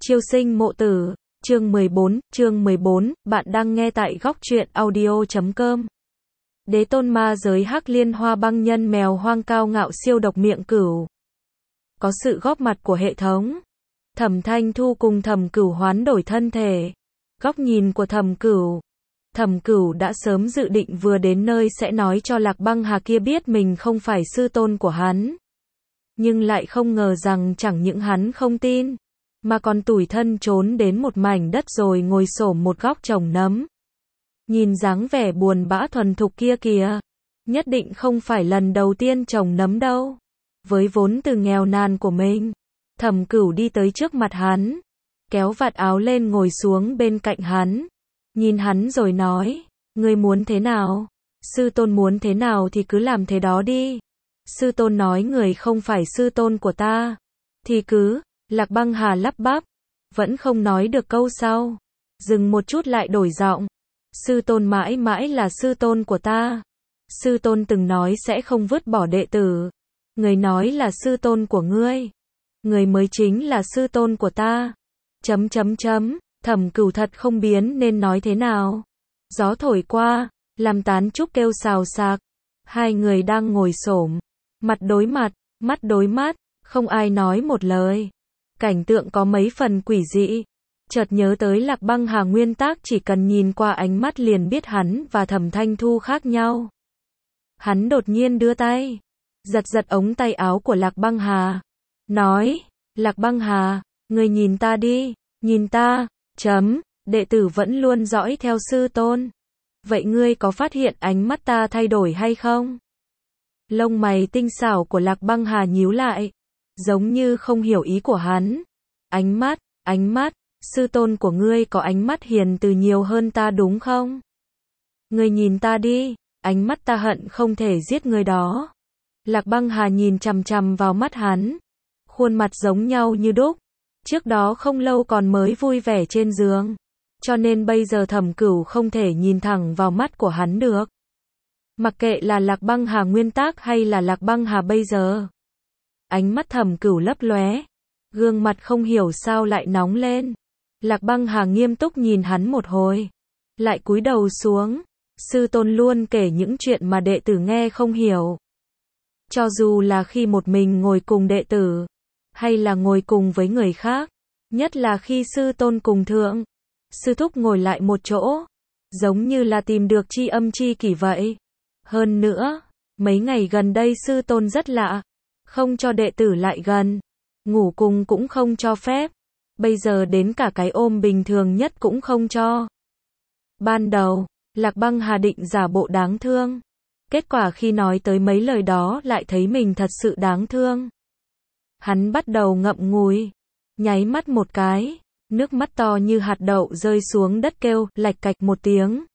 Chiêu sinh mộ tử, chương 14, bạn đang nghe tại góc truyện audio.com. Đế tôn ma giới Hắc Liên Hoa băng nhân mèo hoang cao ngạo siêu độc miệng cửu. Có sự góp mặt của hệ thống. Thẩm Thanh Thu cùng Thẩm Cửu hoán đổi thân thể. Góc nhìn của Thẩm Cửu. Thẩm Cửu đã sớm dự định vừa đến nơi sẽ nói cho Lạc Băng Hà kia biết mình không phải sư tôn của hắn. Nhưng lại không ngờ rằng chẳng những hắn không tin, mà còn tủi thân trốn đến một mảnh đất rồi ngồi xổm một góc trồng nấm. Nhìn dáng vẻ buồn bã thuần thục kia kìa, nhất định không phải lần đầu tiên trồng nấm đâu. Với vốn từ nghèo nàn của mình, Thẩm Cửu đi tới trước mặt hắn, kéo vạt áo lên ngồi xuống bên cạnh hắn, nhìn hắn rồi nói, ngươi muốn thế nào? Sư tôn muốn thế nào thì cứ làm thế đó đi. Sư tôn nói người không phải sư tôn của ta, thì cứ, Lạc Băng Hà lắp bắp, vẫn không nói được câu sau, dừng một chút lại đổi giọng, sư tôn mãi mãi là sư tôn của ta, sư tôn từng nói sẽ không vứt bỏ đệ tử, người nói là sư tôn của ngươi, người mới chính là sư tôn của ta, Thẩm Cửu thật không biến nên nói thế nào. Gió thổi qua, làm tán trúc kêu xào xạc, hai người đang ngồi xổm, mặt đối mặt, mắt đối mắt, không ai nói một lời. Cảnh tượng có mấy phần quỷ dị. Chợt nhớ tới Lạc Băng Hà nguyên tắc chỉ cần nhìn qua ánh mắt liền biết hắn và Thẩm Thanh Thu khác nhau. Hắn đột nhiên đưa tay, giật giật ống tay áo của Lạc Băng Hà, nói, Lạc Băng Hà, ngươi nhìn ta đi, nhìn ta, đệ tử vẫn luôn dõi theo sư tôn. Vậy ngươi có phát hiện ánh mắt ta thay đổi hay không? Lông mày tinh xảo của Lạc Băng Hà nhíu lại, giống như không hiểu ý của hắn. Ánh mắt, sư tôn của ngươi có ánh mắt hiền từ nhiều hơn ta đúng không? Ngươi nhìn ta đi, ánh mắt ta hận không thể giết ngươi đó. Lạc Băng Hà nhìn chằm chằm vào mắt hắn, khuôn mặt giống nhau như đúc. Trước đó không lâu còn mới vui vẻ trên giường, cho nên bây giờ Thẩm Cửu không thể nhìn thẳng vào mắt của hắn được. Mặc kệ là Lạc Băng Hà nguyên tắc hay là Lạc Băng Hà bây giờ. Ánh mắt Thẩm Cửu lấp lóe, gương mặt không hiểu sao lại nóng lên. Lạc Băng Hà nghiêm túc nhìn hắn một hồi, lại cúi đầu xuống. Sư tôn luôn kể những chuyện mà đệ tử nghe không hiểu. Cho dù là khi một mình ngồi cùng đệ tử, hay là ngồi cùng với người khác, nhất là khi sư tôn cùng thượng, sư thúc ngồi lại một chỗ, giống như là tìm được tri âm tri kỷ vậy. Hơn nữa, mấy ngày gần đây sư tôn rất lạ, không cho đệ tử lại gần, ngủ cùng cũng không cho phép, bây giờ đến cả cái ôm bình thường nhất cũng không cho. Ban đầu, Lạc Băng Hà định giả bộ đáng thương, kết quả khi nói tới mấy lời đó lại thấy mình thật sự đáng thương. Hắn bắt đầu ngậm ngùi, nháy mắt một cái, nước mắt to như hạt đậu rơi xuống đất kêu lạch cạch một tiếng.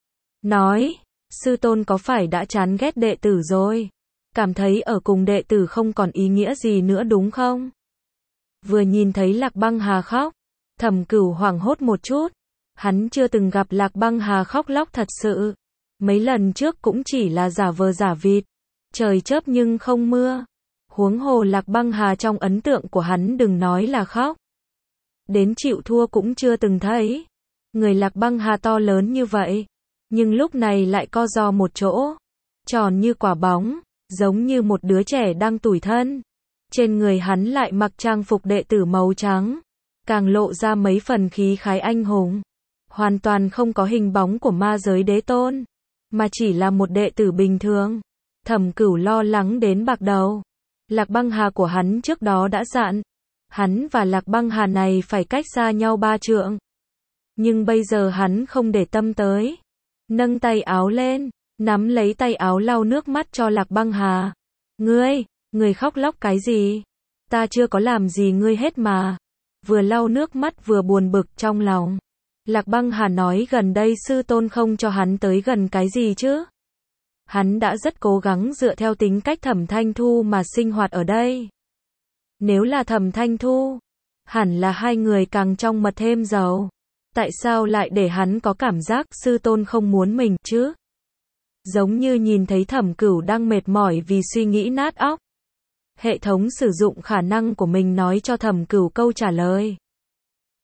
Nói, sư tôn có phải đã chán ghét đệ tử rồi? Cảm thấy ở cùng đệ tử không còn ý nghĩa gì nữa đúng không? Vừa nhìn thấy Lạc Băng Hà khóc, Thẩm Cửu hoảng hốt một chút. Hắn chưa từng gặp Lạc Băng Hà khóc lóc thật sự. Mấy lần trước cũng chỉ là giả vờ giả vịt. Trời chớp nhưng không mưa. Huống hồ Lạc Băng Hà trong ấn tượng của hắn đừng nói là khóc, đến chịu thua cũng chưa từng thấy. Người Lạc Băng Hà to lớn như vậy, nhưng lúc này lại co ro một chỗ, tròn như quả bóng, giống như một đứa trẻ đang tủi thân. Trên người hắn lại mặc trang phục đệ tử màu trắng, càng lộ ra mấy phần khí khái anh hùng. Hoàn toàn không có hình bóng của ma giới đế tôn, mà chỉ là một đệ tử bình thường. Thẩm Cửu lo lắng đến bạc đầu. Lạc Băng Hà của hắn trước đó đã dặn, hắn và Lạc Băng Hà này phải cách xa nhau 3 trượng. Nhưng bây giờ hắn không để tâm tới. Nâng tay áo lên, nắm lấy tay áo lau nước mắt cho Lạc Băng Hà. Ngươi khóc lóc cái gì? Ta chưa có làm gì ngươi hết mà. Vừa lau nước mắt vừa buồn bực trong lòng. Lạc Băng Hà nói gần đây sư tôn không cho hắn tới gần cái gì chứ? Hắn đã rất cố gắng dựa theo tính cách Thẩm Thanh Thu mà sinh hoạt ở đây. Nếu là Thẩm Thanh Thu, hẳn là hai người càng trong mật thêm dầu. Tại sao lại để hắn có cảm giác sư tôn không muốn mình chứ? Giống như nhìn thấy Thẩm Cửu đang mệt mỏi vì suy nghĩ nát óc. Hệ thống sử dụng khả năng của mình nói cho Thẩm Cửu câu trả lời.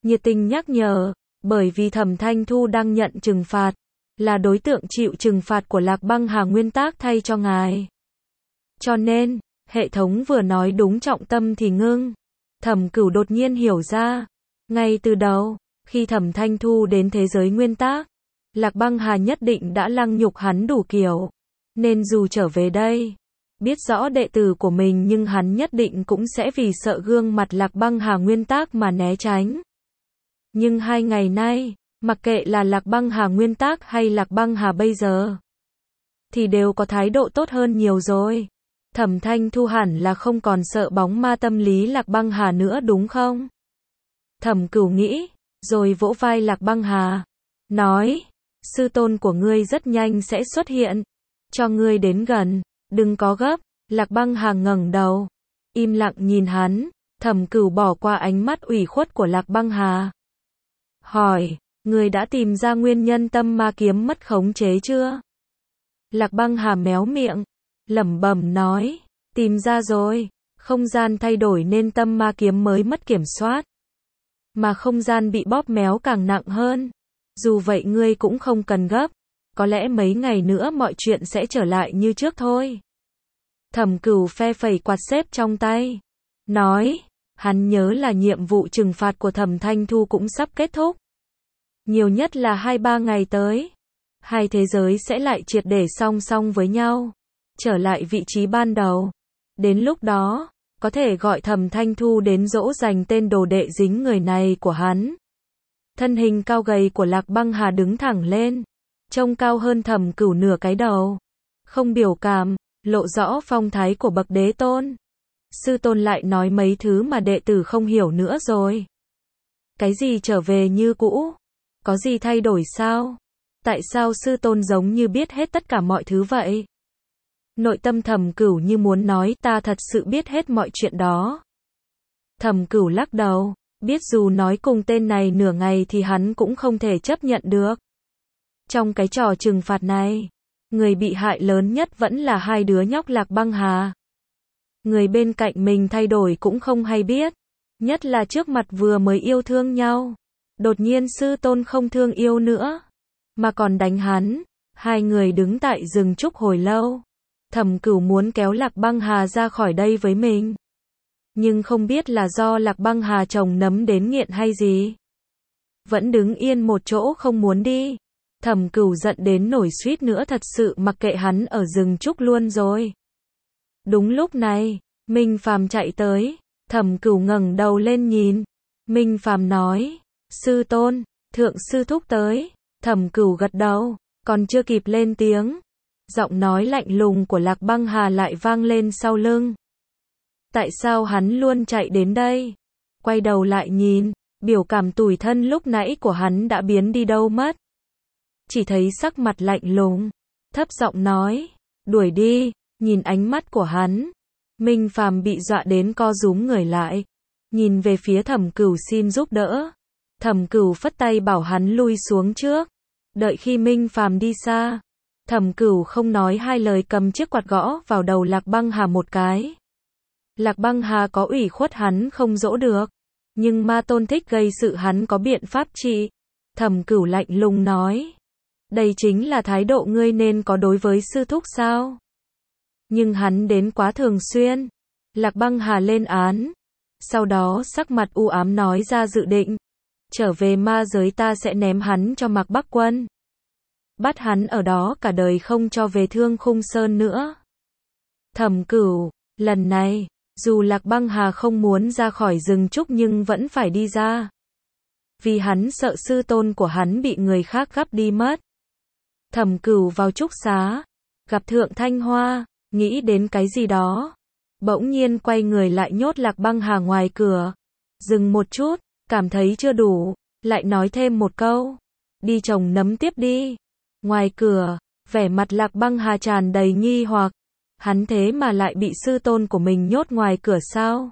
nhiệt tình nhắc nhở, bởi vì Thẩm Thanh Thu đang nhận trừng phạt, là đối tượng chịu trừng phạt của Lạc Băng Hà nguyên tác thay cho ngài. Cho nên, hệ thống vừa nói đúng trọng tâm thì ngưng. Thẩm Cửu đột nhiên hiểu ra, ngay từ đầu, khi Thẩm Thanh Thu đến thế giới nguyên tác, Lạc Băng Hà nhất định đã lăng nhục hắn đủ kiểu, nên dù trở về đây, biết rõ đệ tử của mình nhưng hắn nhất định cũng sẽ vì sợ gương mặt Lạc Băng Hà nguyên tác mà né tránh. Nhưng 2 ngày nay, mặc kệ là Lạc Băng Hà nguyên tác hay Lạc Băng Hà bây giờ, thì đều có thái độ tốt hơn nhiều rồi. Thẩm Thanh Thu hẳn là không còn sợ bóng ma tâm lý Lạc Băng Hà nữa đúng không? Thẩm Cửu nghĩ, rồi vỗ vai Lạc Băng Hà, nói, sư tôn của ngươi rất nhanh sẽ xuất hiện, cho ngươi đến gần, đừng có gấp. Lạc Băng Hà ngẩng đầu, im lặng nhìn hắn. Thẩm Cửu bỏ qua ánh mắt ủy khuất của Lạc Băng Hà, hỏi, ngươi đã tìm ra nguyên nhân tâm ma kiếm mất khống chế chưa? Lạc Băng Hà méo miệng, lẩm bẩm nói, tìm ra rồi, không gian thay đổi nên tâm ma kiếm mới mất kiểm soát. Mà không gian bị bóp méo càng nặng hơn. Dù vậy ngươi cũng không cần gấp, có lẽ mấy ngày nữa mọi chuyện sẽ trở lại như trước thôi. Thẩm Cửu phe phẩy quạt xếp trong tay, nói, hắn nhớ là nhiệm vụ trừng phạt của Thẩm Thanh Thu cũng sắp kết thúc. Nhiều nhất là 2-3 ngày tới, hai thế giới sẽ lại triệt để song song với nhau, trở lại vị trí ban đầu. Đến lúc đó, có thể gọi Thẩm Thanh Thu đến dỗ dành tên đồ đệ dính người này của hắn. Thân hình cao gầy của Lạc Băng Hà đứng thẳng lên, trông cao hơn Thẩm Cửu nửa cái đầu. Không biểu cảm, lộ rõ phong thái của bậc đế tôn. Sư tôn lại nói mấy thứ mà đệ tử không hiểu nữa rồi. Cái gì trở về như cũ? Có gì thay đổi sao? Tại sao sư tôn giống như biết hết tất cả mọi thứ vậy? Nội tâm Thẩm Cửu như muốn nói ta thật sự biết hết mọi chuyện đó. Thẩm Cửu lắc đầu, biết dù nói cùng tên này nửa ngày thì hắn cũng không thể chấp nhận được. Trong cái trò trừng phạt này, người bị hại lớn nhất vẫn là hai đứa nhóc Lạc Băng Hà. Người bên cạnh mình thay đổi cũng không hay biết, nhất là trước mặt vừa mới yêu thương nhau. Đột nhiên sư tôn không thương yêu nữa, mà còn đánh hắn. Hai người đứng tại rừng trúc hồi lâu. Thẩm Cửu muốn kéo Lạc Băng Hà ra khỏi đây với mình. Nhưng không biết là do Lạc Băng Hà trồng nấm đến nghiện hay gì. Vẫn đứng yên một chỗ không muốn đi. Thẩm Cửu giận đến nổi suýt nữa thật sự mặc kệ hắn ở rừng trúc luôn rồi. Đúng lúc này, Minh Phàm chạy tới. Thẩm Cửu ngẩng đầu lên nhìn. Minh Phàm nói, sư tôn, thượng sư thúc tới. Thẩm Cửu gật đầu, còn chưa kịp lên tiếng. Giọng nói lạnh lùng của Lạc Băng Hà lại vang lên sau lưng. Tại sao hắn luôn chạy đến đây? Quay đầu lại nhìn, biểu cảm tủi thân lúc nãy của hắn đã biến đi đâu mất. Chỉ thấy sắc mặt lạnh lùng, thấp giọng nói, đuổi đi. Nhìn ánh mắt của hắn, Minh Phàm bị dọa đến co rúm người lại, nhìn về phía Thẩm Cửu xin giúp đỡ. Thẩm Cửu phất tay bảo hắn lui xuống trước. Đợi khi Minh Phàm đi xa, Thẩm Cửu không nói hai lời cầm chiếc quạt gõ vào đầu Lạc Băng Hà một cái. Lạc Băng Hà có ủy khuất hắn không dỗ được, nhưng ma tôn thích gây sự hắn có biện pháp trị. Thẩm Cửu lạnh lùng nói, đây chính là thái độ ngươi nên có đối với sư thúc sao? Nhưng hắn đến quá thường xuyên. Lạc Băng Hà lên án, sau đó sắc mặt u ám nói ra dự định. Trở về ma giới ta sẽ ném hắn cho Mạc Bắc Quân. Bắt hắn ở đó cả đời không cho về Thương Khung Sơn nữa. Thẩm Cửu, lần này, dù Lạc Băng Hà không muốn ra khỏi rừng trúc nhưng vẫn phải đi ra. Vì hắn sợ sư tôn của hắn bị người khác gắp đi mất. Thẩm Cửu vào trúc xá, gặp Thượng Thanh Hoa, nghĩ đến cái gì đó. Bỗng nhiên quay người lại nhốt Lạc Băng Hà ngoài cửa. Dừng một chút, cảm thấy chưa đủ, lại nói thêm một câu. Đi trồng nấm tiếp đi. Ngoài cửa, vẻ mặt Lạc Băng Hà tràn đầy nghi hoặc. Hắn thế mà lại bị sư tôn của mình nhốt ngoài cửa sao?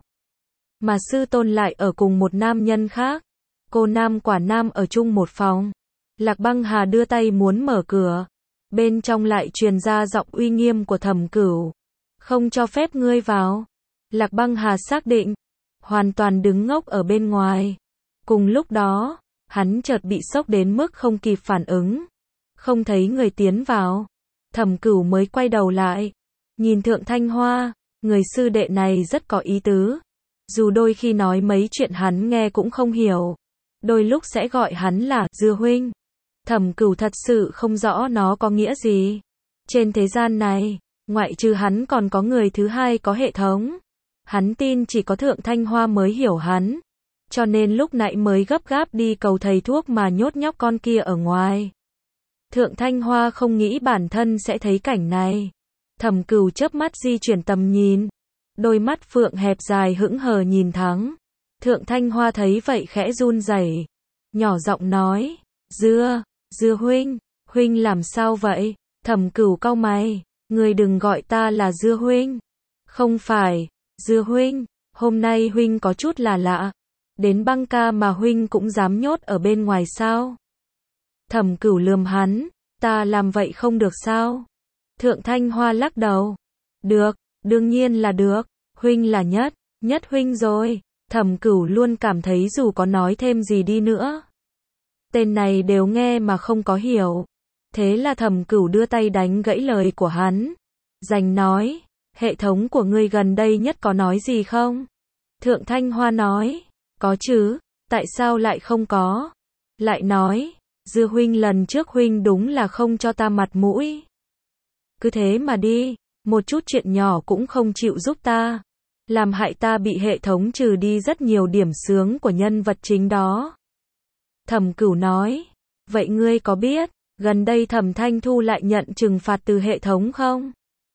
Mà sư tôn lại ở cùng một nam nhân khác. Cô nam quả nam ở chung một phòng. Lạc Băng Hà đưa tay muốn mở cửa. Bên trong lại truyền ra giọng uy nghiêm của Thẩm Cửu. Không cho phép ngươi vào. Lạc Băng Hà xác định, hoàn toàn đứng ngốc ở bên ngoài. Cùng lúc đó, hắn chợt bị sốc đến mức không kịp phản ứng. Không thấy người tiến vào. Thẩm Cửu mới quay đầu lại. Nhìn Thượng Thanh Hoa, người sư đệ này rất có ý tứ. Dù đôi khi nói mấy chuyện hắn nghe cũng không hiểu. Đôi lúc sẽ gọi hắn là Dư huynh. Thẩm Cửu thật sự không rõ nó có nghĩa gì. Trên thế gian này, ngoại trừ hắn còn có người thứ hai có hệ thống. Hắn tin chỉ có Thượng Thanh Hoa mới hiểu hắn. Cho nên lúc nãy mới gấp gáp đi cầu thầy thuốc mà nhốt nhóc con kia ở ngoài. Thượng Thanh Hoa không nghĩ bản thân sẽ thấy cảnh này. Thẩm Cửu chớp mắt di chuyển tầm nhìn. Đôi mắt phượng hẹp dài hững hờ nhìn thắng. Thượng Thanh Hoa thấy vậy khẽ run rẩy, nhỏ giọng nói, Dư huynh, huynh làm sao vậy? Thẩm Cửu cau mày, ngươi đừng gọi ta là Dư huynh. Không phải, Dư huynh, hôm nay huynh có chút là lạ. Đến băng ca mà huynh cũng dám nhốt ở bên ngoài sao? Thẩm Cửu lườm hắn, ta làm vậy không được sao? Thượng Thanh Hoa lắc đầu, được, đương nhiên là được, huynh là nhất huynh rồi. Thẩm Cửu luôn cảm thấy dù có nói thêm gì đi nữa, tên này đều nghe mà không có hiểu. Thế là Thẩm Cửu đưa tay đánh gãy lời của hắn. Dành nói, hệ thống của ngươi gần đây nhất có nói gì không? Thượng Thanh Hoa nói, có chứ, tại sao lại không có? Lại nói, Dư huynh lần trước huynh đúng là không cho ta mặt mũi. Cứ thế mà đi, một chút chuyện nhỏ cũng không chịu giúp ta. Làm hại ta bị hệ thống trừ đi rất nhiều điểm xướng của nhân vật chính đó. Thẩm Cửu nói, vậy ngươi có biết, gần đây Thẩm Thanh Thu lại nhận trừng phạt từ hệ thống không?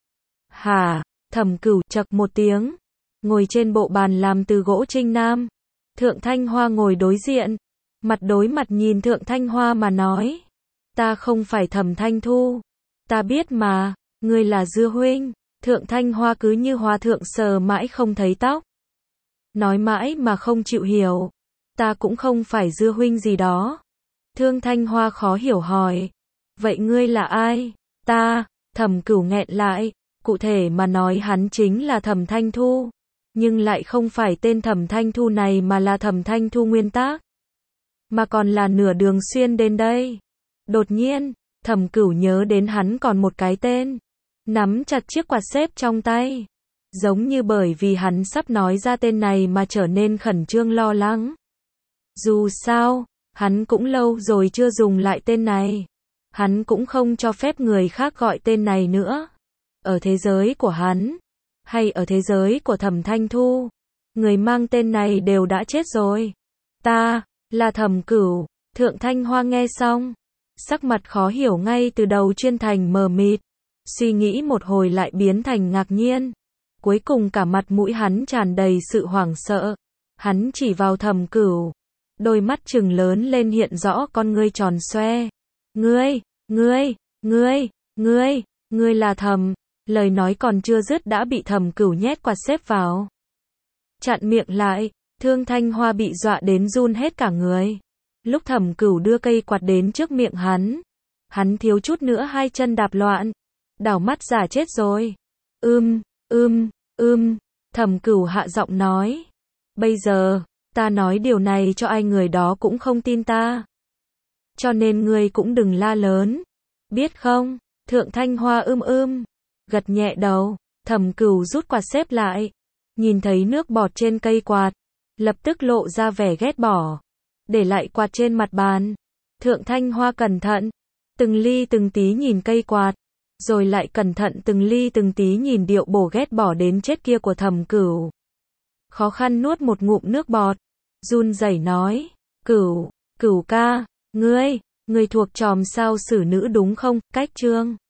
Hả? Thẩm Cửu chậc một tiếng, ngồi trên bộ bàn làm từ gỗ trinh nam. Thượng Thanh Hoa ngồi đối diện, mặt đối mặt nhìn Thượng Thanh Hoa mà nói, ta không phải Thẩm Thanh Thu, ta biết mà, ngươi là Dư huynh. Thượng Thanh Hoa cứ như hòa thượng sờ mãi không thấy tóc. Nói mãi mà không chịu hiểu. Ta cũng không phải Dư huynh gì đó. Thượng Thanh Hoa khó hiểu hỏi. Vậy ngươi là ai? Ta, Thẩm Cửu nghẹn lại. Cụ thể mà nói hắn chính là Thẩm Thanh Thu. Nhưng lại không phải tên Thẩm Thanh Thu này mà là Thẩm Thanh Thu nguyên tác. Mà còn là nửa đường xuyên đến đây. Đột nhiên, Thẩm Cửu nhớ đến hắn còn một cái tên. Nắm chặt chiếc quạt xếp trong tay. Giống như bởi vì hắn sắp nói ra tên này mà trở nên khẩn trương lo lắng. Dù sao, hắn cũng lâu rồi chưa dùng lại tên này. Hắn cũng không cho phép người khác gọi tên này nữa. Ở thế giới của hắn, hay ở thế giới của Thẩm Thanh Thu, người mang tên này đều đã chết rồi. Ta, là Thẩm Cửu. Thượng Thanh Hoa nghe xong, sắc mặt khó hiểu ngay từ đầu chuyên thành mờ mịt. Suy nghĩ một hồi lại biến thành ngạc nhiên. Cuối cùng cả mặt mũi hắn tràn đầy sự hoảng sợ. Hắn chỉ vào Thẩm Cửu. Đôi mắt trừng lớn lên hiện rõ con ngươi tròn xoe. Ngươi là Thẩm. Lời nói còn chưa dứt đã bị Thẩm Cửu nhét quạt xếp vào. Chặn miệng lại, Thượng Thanh Hoa bị dọa đến run hết cả người. Lúc Thẩm Cửu đưa cây quạt đến trước miệng hắn thiếu chút nữa hai chân đạp loạn. Đảo mắt giả chết rồi. Thẩm Cửu hạ giọng nói. Bây giờ, ta nói điều này cho ai người đó cũng không tin ta. Cho nên ngươi cũng đừng la lớn. Biết không? Thượng Thanh Hoa gật nhẹ đầu. Thẩm Cửu rút quạt xếp lại. Nhìn thấy nước bọt trên cây quạt. Lập tức lộ ra vẻ ghét bỏ. Để lại quạt trên mặt bàn. Thượng Thanh Hoa cẩn thận. Từng ly từng tí nhìn cây quạt. Rồi lại cẩn thận từng ly từng tí nhìn điệu bổ ghét bỏ đến chết kia của Thẩm Cửu. Khó khăn nuốt một ngụm nước bọt. Run rẩy nói. Cửu ca, ngươi thuộc chòm sao xử nữ đúng không? Cách chương